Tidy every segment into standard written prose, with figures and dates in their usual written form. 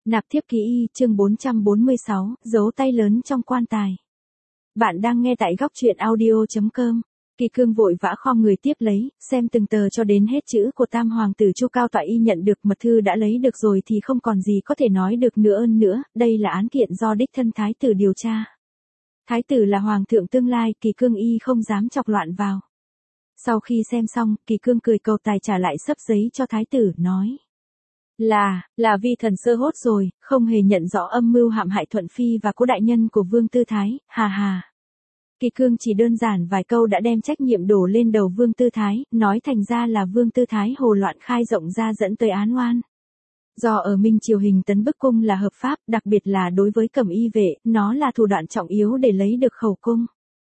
Nạp thiếp ký y, chương 446, dấu tay lớn trong quan tài. Bạn đang nghe tại góc truyện audio.com. Kỳ Cương vội vã khom người tiếp lấy, xem từng tờ cho đến hết chữ của Tam Hoàng tử Chu Cao Toại y nhận được mật thư đã lấy được rồi thì không còn gì có thể nói được nữa, đây là án kiện do đích thân Thái tử điều tra. Thái tử là Hoàng thượng tương lai, Kỳ Cương y không dám chọc loạn vào. Sau khi xem xong, Kỳ Cương cười cầu tài trả lại sấp giấy cho Thái tử, nói. Là vi thần sơ hốt rồi, không hề nhận rõ âm mưu hãm hại Thuận Phi và cố đại nhân của Vương Tư Thái, hà. Kỳ Cương chỉ đơn giản vài câu đã đem trách nhiệm đổ lên đầu Vương Tư Thái, nói thành ra là Vương Tư Thái hồ loạn khai rộng ra dẫn tới án oan. Do ở Minh triều hình tấn bức cung là hợp pháp, đặc biệt là đối với Cẩm Y vệ, nó là thủ đoạn trọng yếu để lấy được khẩu cung.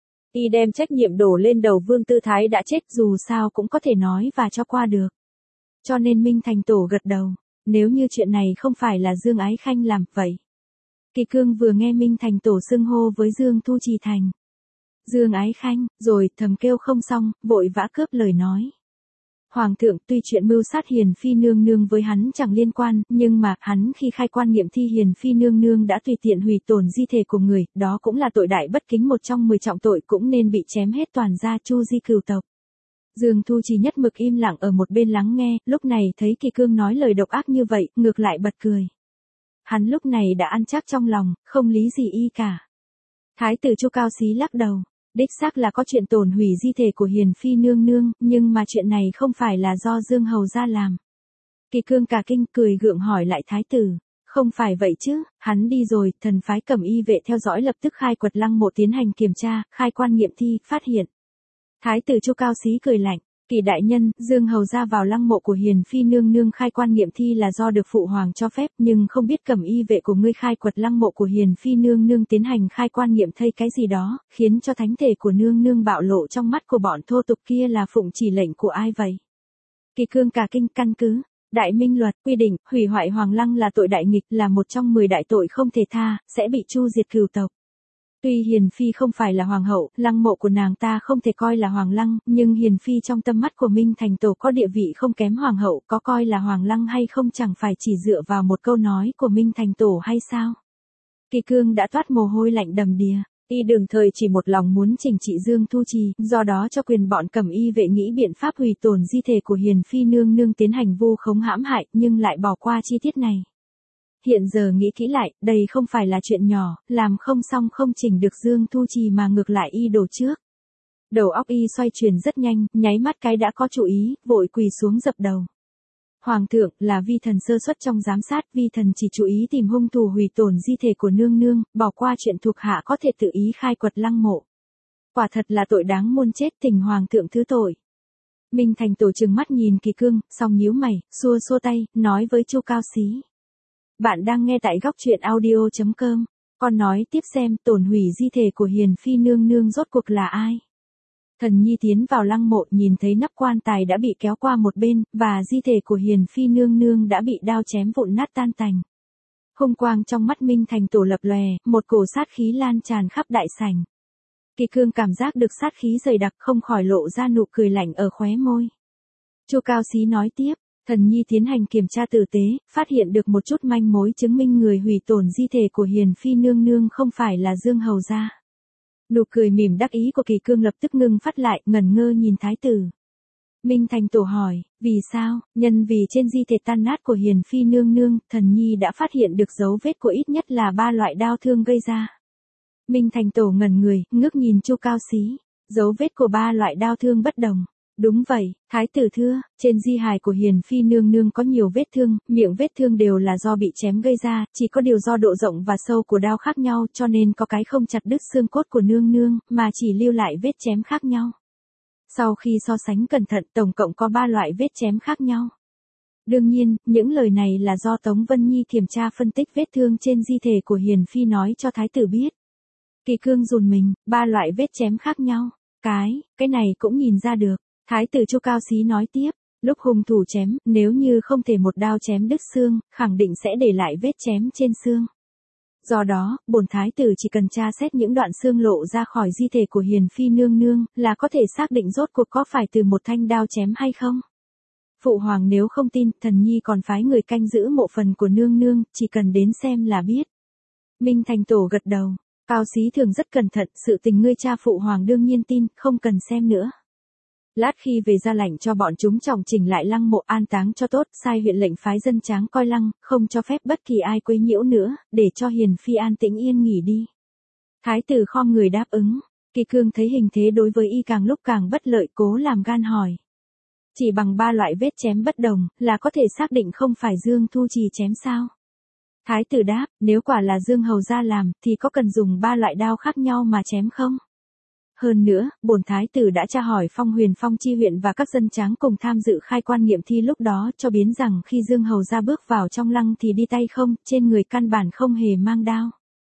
Y đem trách nhiệm đổ lên đầu Vương Tư Thái đã chết dù sao cũng có thể nói và cho qua được. Cho nên Minh Thành Tổ gật đầu. Nếu như chuyện này không phải là Dương Ái Khanh làm vậy. Kỳ Cương vừa nghe Minh Thành Tổ xưng hô với Dương Thu Trì thành Dương Ái Khanh, rồi thầm kêu không xong, vội vã cướp lời nói. Hoàng thượng tuy chuyện mưu sát Hiền Phi nương nương với hắn chẳng liên quan, nhưng mà hắn khi khai quan nghiệm thi Hiền Phi nương nương đã tùy tiện hủy tổn di thể của người, đó cũng là tội đại bất kính, một trong 10 trọng tội, cũng nên bị chém hết toàn gia Chu di cửu tộc. Dương Thu Trì nhất mực im lặng ở một bên lắng nghe, lúc này thấy Kỳ Cương nói lời độc ác như vậy, ngược lại bật cười. Hắn lúc này đã ăn chắc trong lòng, không lý gì y cả. Thái tử Chu Cao Xí lắc đầu, đích xác là có chuyện tổn hủy di thể của Hiền Phi nương nương, nhưng mà chuyện này không phải là do Dương hầu gia làm. Kỳ Cương cả kinh, cười gượng hỏi lại Thái tử, không phải vậy chứ, hắn đi rồi, thần phái Cẩm Y vệ theo dõi lập tức khai quật lăng mộ tiến hành kiểm tra, khai quan nghiệm thi, phát hiện. Thái tử Chu Cao Xí cười lạnh, Kỳ đại nhân, Dương hầu ra vào lăng mộ của Hiền Phi nương nương khai quan nghiệm thi là do được phụ hoàng cho phép, nhưng không biết Cẩm Y vệ của ngươi khai quật lăng mộ của Hiền Phi nương nương tiến hành khai quan nghiệm thây cái gì đó, khiến cho thánh thể của nương nương bạo lộ trong mắt của bọn thô tục kia, là phụng chỉ lệnh của ai vậy? Kỳ Cương cả kinh, căn cứ Đại Minh luật quy định, hủy hoại hoàng lăng là tội đại nghịch, là một trong 10 đại tội không thể tha, sẽ bị chu diệt cửu tộc. Tuy Hiền Phi không phải là hoàng hậu, lăng mộ của nàng ta không thể coi là hoàng lăng, nhưng Hiền Phi trong tâm mắt của Minh Thành Tổ có địa vị không kém hoàng hậu, có coi là hoàng lăng hay không chẳng phải chỉ dựa vào một câu nói của Minh Thành Tổ hay sao? Kỳ Cương đã toát mồ hôi lạnh đầm đìa, y đường thời chỉ một lòng muốn chỉnh trị Dương Thu Trì, do đó cho quyền bọn Cẩm Y vệ nghĩ biện pháp hủy tổn di thể của Hiền Phi nương nương tiến hành vu khống hãm hại, nhưng lại bỏ qua chi tiết này. Hiện giờ nghĩ kỹ lại, đây không phải là chuyện nhỏ, làm không xong không chỉnh được Dương Thu Trì mà ngược lại y đổ trước. Đầu óc y xoay chuyển rất nhanh, nháy mắt cái đã có chủ ý, vội quỳ xuống dập đầu. Hoàng thượng, là vi thần sơ suất trong giám sát, vi thần chỉ chú ý tìm hung thủ hủy tổn di thể của nương nương, bỏ qua chuyện thuộc hạ có thể tự ý khai quật lăng mộ. Quả thật là tội đáng muôn chết, thỉnh hoàng thượng thứ tội. Minh Thành Tổ trừng mắt nhìn Kỳ Cương, xong nhíu mày, xua tay, nói với Chu Cao Xí. Bạn đang nghe tại góc truyện audio.com. Con nói tiếp xem, tổn hủy di thể của Hiền Phi nương nương rốt cuộc là ai? Thần nhi tiến vào lăng mộ, nhìn thấy nắp quan tài đã bị kéo qua một bên, và di thể của Hiền Phi nương nương đã bị đao chém vụn nát tan tành. Hung quang trong mắt Minh Thành Tổ lập lòe, một cổ sát khí lan tràn khắp đại sảnh. Kỳ Cương cảm giác được sát khí dày đặc, không khỏi lộ ra nụ cười lạnh ở khóe môi. Chu Cao Xí nói tiếp. Thần nhi tiến hành kiểm tra tử tế, phát hiện được một chút manh mối chứng minh người hủy tổn di thể của Hiền Phi nương nương không phải là Dương hầu gia. Nụ cười mỉm đắc ý của Kỳ Cương lập tức ngưng phát lại, ngẩn ngơ nhìn Thái tử. Minh Thành Tổ hỏi, vì sao? Nhân vì trên di thể tan nát của Hiền Phi nương nương, thần nhi đã phát hiện được dấu vết của ít nhất là 3 loại đao thương gây ra. Minh Thành Tổ ngẩn người, ngước nhìn Chu Cao Xí, dấu vết của 3 loại đao thương bất đồng. Đúng vậy, Thái tử thưa, trên di hài của Hiền Phi nương nương có nhiều vết thương, miệng vết thương đều là do bị chém gây ra, chỉ có điều do độ rộng và sâu của đao khác nhau, cho nên có cái không chặt đứt xương cốt của nương nương, mà chỉ lưu lại vết chém khác nhau. Sau khi so sánh cẩn thận, tổng cộng có 3 loại vết chém khác nhau. Đương nhiên, những lời này là do Tống Vân Nhi kiểm tra phân tích vết thương trên di thể của Hiền Phi nói cho Thái tử biết. Kỳ Cương run mình, 3 loại vết chém khác nhau, cái này cũng nhìn ra được. Thái tử Chu Cao Xí nói tiếp, lúc hung thủ chém, nếu như không thể một đao chém đứt xương, khẳng định sẽ để lại vết chém trên xương. Do đó, bổn thái tử chỉ cần tra xét những đoạn xương lộ ra khỏi di thể của Hiền Phi nương nương, là có thể xác định rốt cuộc có phải từ một thanh đao chém hay không. Phụ hoàng nếu không tin, thần nhi còn phái người canh giữ mộ phần của nương nương, chỉ cần đến xem là biết. Minh Thành Tổ gật đầu, Cao Xí Thường rất cẩn thận, sự tình ngươi cha phụ hoàng đương nhiên tin, không cần xem nữa. Lát khi về ra lệnh cho bọn chúng trọng chỉnh lại lăng mộ an táng cho tốt, sai huyện lệnh phái dân tráng coi lăng, không cho phép bất kỳ ai quấy nhiễu nữa, để cho hiền phi an tĩnh yên nghỉ đi. Thái tử khom người đáp ứng, Kỳ Cương thấy hình thế đối với y càng lúc càng bất lợi, cố làm gan hỏi. Chỉ bằng 3 loại vết chém bất đồng, là có thể xác định không phải Dương Thu Trì chém sao? Thái tử đáp, nếu quả là Dương Hầu gia làm, thì có cần dùng 3 loại đao khác nhau mà chém không? Hơn nữa, bổn thái tử đã tra hỏi Phong Huyền Phong chi huyện và các dân tráng cùng tham dự khai quan nghiệm thi lúc đó, cho biến rằng khi Dương Hầu gia bước vào trong lăng thì đi tay không, trên người căn bản không hề mang đao.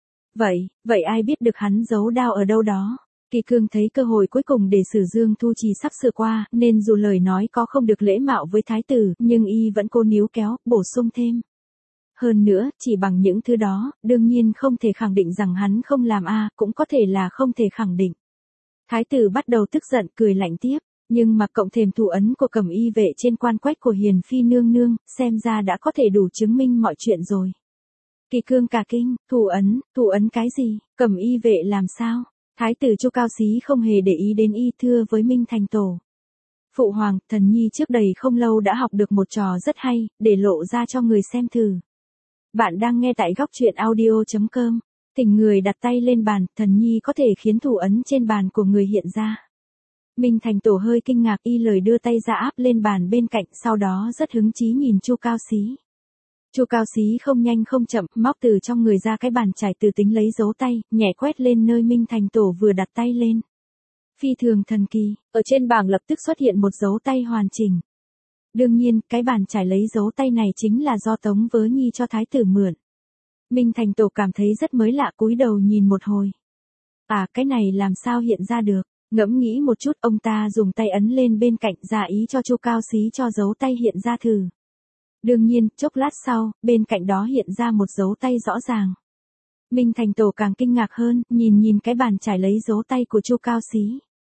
Vậy ai biết được hắn giấu đao ở đâu đó? Kỳ Cương thấy cơ hội cuối cùng để xử Dương Thu Trì sắp sửa qua, nên dù lời nói có không được lễ mạo với thái tử, nhưng y vẫn cố níu kéo, bổ sung thêm. Hơn nữa, chỉ bằng những thứ đó, đương nhiên không thể khẳng định rằng hắn không làm cũng có thể là không thể khẳng định. Thái tử bắt đầu tức giận, cười lạnh tiếp, nhưng mà cộng thêm thủ ấn của Cẩm Y vệ trên quan quách của hiền phi nương nương, xem ra đã có thể đủ chứng minh mọi chuyện rồi. Kỳ Cương cả kinh, thủ ấn cái gì, Cẩm Y vệ làm sao? Thái tử Chu Cao Xí không hề để ý đến y, thưa với Minh Thành Tổ. Phụ hoàng, thần nhi trước đây không lâu đã học được một trò rất hay, để lộ ra cho người xem thử. Bạn đang nghe tại góc truyện audio.com. Thỉnh người đặt tay lên bàn, thần nhi có thể khiến thủ ấn trên bàn của người hiện ra. Minh Thành Tổ hơi kinh ngạc, y lời đưa tay ra áp lên bàn bên cạnh, sau đó rất hứng chí nhìn Chu Cao Xí. Chu Cao Xí không nhanh không chậm, móc từ trong người ra cái bàn chải từ tính lấy dấu tay, nhẹ quét lên nơi Minh Thành Tổ vừa đặt tay lên. Phi thường thần kỳ, ở trên bảng lập tức xuất hiện một dấu tay hoàn chỉnh. Đương nhiên, cái bàn chải lấy dấu tay này chính là do Tống Vớ Nhi cho thái tử mượn. Minh Thành Tổ cảm thấy rất mới lạ, cúi đầu nhìn một hồi. Cái này làm sao hiện ra được? Ngẫm nghĩ một chút, ông ta dùng tay ấn lên bên cạnh, ra ý cho Chu Cao Xí cho dấu tay hiện ra thử. Đương nhiên, chốc lát sau, bên cạnh đó hiện ra một dấu tay rõ ràng. Minh Thành Tổ càng kinh ngạc hơn, nhìn cái bàn chải lấy dấu tay của Chu Cao Xí.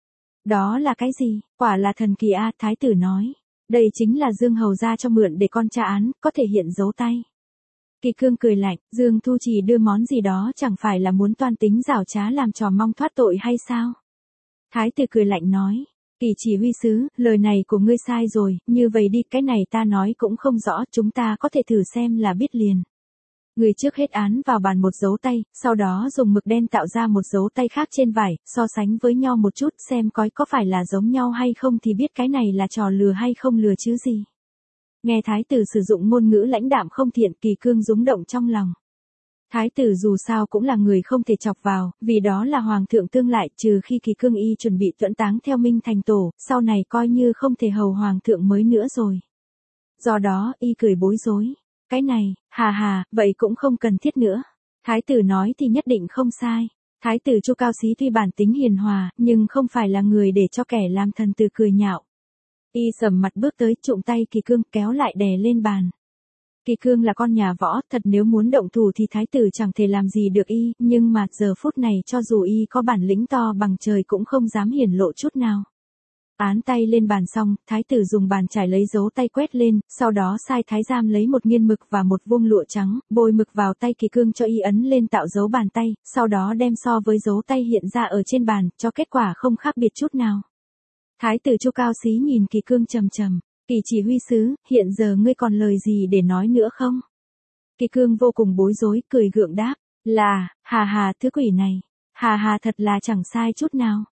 Đó là cái gì? Quả là thần kỳ thái tử nói. Đây chính là Dương Hầu gia cho mượn để con tra án, có thể hiện dấu tay. Kỳ Cương cười lạnh, Dương Thu Trì đưa món gì đó chẳng phải là muốn toan tính giảo trá làm trò mong thoát tội hay sao? Thái tử cười lạnh nói, Kỳ chỉ huy sứ, lời này của ngươi sai rồi, như vậy đi, cái này ta nói cũng không rõ, chúng ta có thể thử xem là biết liền. Người trước hết án vào bàn một dấu tay, sau đó dùng mực đen tạo ra một dấu tay khác trên vải, so sánh với nhau một chút xem coi có phải là giống nhau hay không thì biết cái này là trò lừa hay không lừa chứ gì. Nghe thái tử sử dụng ngôn ngữ lãnh đạm không thiện, Kỳ Cương rúng động trong lòng. Thái tử dù sao cũng là người không thể chọc vào, vì đó là hoàng thượng tương lại, trừ khi Kỳ Cương y chuẩn bị tuẫn táng theo Minh Thành Tổ, sau này coi như không thể hầu hoàng thượng mới nữa rồi. Do đó, y cười bối rối. Cái này, vậy cũng không cần thiết nữa. Thái tử nói thì nhất định không sai. Thái tử Chu Cao Xí tuy bản tính hiền hòa, nhưng không phải là người để cho kẻ làm thần tử cười nhạo. Y sầm mặt bước tới, trụng tay Kỳ Cương kéo lại đè lên bàn. Kỳ Cương là con nhà võ, thật nếu muốn động thủ thì thái tử chẳng thể làm gì được y, nhưng mà giờ phút này cho dù y có bản lĩnh to bằng trời cũng không dám hiển lộ chút nào. Án tay lên bàn xong, thái tử dùng bàn chải lấy dấu tay quét lên, sau đó sai thái giám lấy một nghiên mực và một vuông lụa trắng, bôi mực vào tay Kỳ Cương cho y ấn lên tạo dấu bàn tay, sau đó đem so với dấu tay hiện ra ở trên bàn, cho kết quả không khác biệt chút nào. Thái tử Chu Cao Xí nhìn Kỳ Cương trầm trầm, Kỳ chỉ huy sứ, hiện giờ ngươi còn lời gì để nói nữa không? Kỳ Cương vô cùng bối rối, cười gượng đáp, là, thứ quỷ này, thật là chẳng sai chút nào,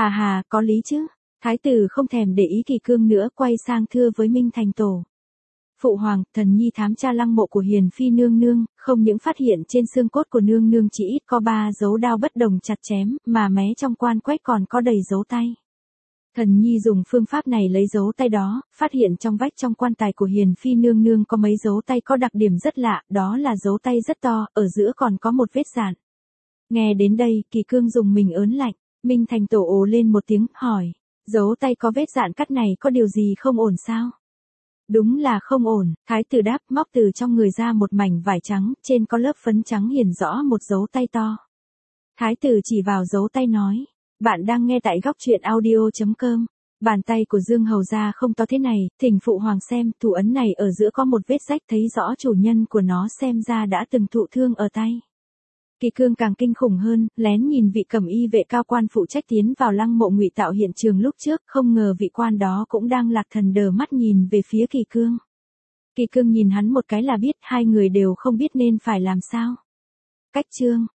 có lý chứ. Thái tử không thèm để ý Kỳ Cương nữa, quay sang thưa với Minh Thành Tổ. Phụ hoàng, thần nhi thám tra lăng mộ của hiền phi nương nương, không những phát hiện trên xương cốt của nương nương chỉ ít có 3 dấu đao bất đồng chặt chém, mà mé trong quan quách còn có đầy dấu tay. Thần nhi dùng phương pháp này lấy dấu tay đó, phát hiện trong vách trong quan tài của hiền phi nương nương có mấy dấu tay có đặc điểm rất lạ, đó là dấu tay rất to, ở giữa còn có một vết dạn. Nghe đến đây, Kỳ Cương dùng mình ớn lạnh, Minh Thành Tổ ồ lên một tiếng, hỏi, dấu tay có vết dạn cắt này có điều gì không ổn sao? Đúng là không ổn, thái tử đáp, móc từ trong người ra một mảnh vải trắng, trên có lớp phấn trắng hiển rõ một dấu tay to. Thái tử chỉ vào dấu tay nói, bạn đang nghe tại góc truyện audio.com. Bàn tay của Dương Hầu gia không to thế này, thỉnh phụ hoàng xem, thủ ấn này ở giữa có một vết rách, thấy rõ chủ nhân của nó xem ra đã từng thụ thương ở tay. Kỳ Cương càng kinh khủng hơn, lén nhìn vị cẩm y vệ cao quan phụ trách tiến vào lăng mộ ngụy tạo hiện trường lúc trước, không ngờ vị quan đó cũng đang lạc thần đờ mắt nhìn về phía Kỳ Cương. Kỳ Cương nhìn hắn một cái là biết hai người đều không biết nên phải làm sao. Cách chương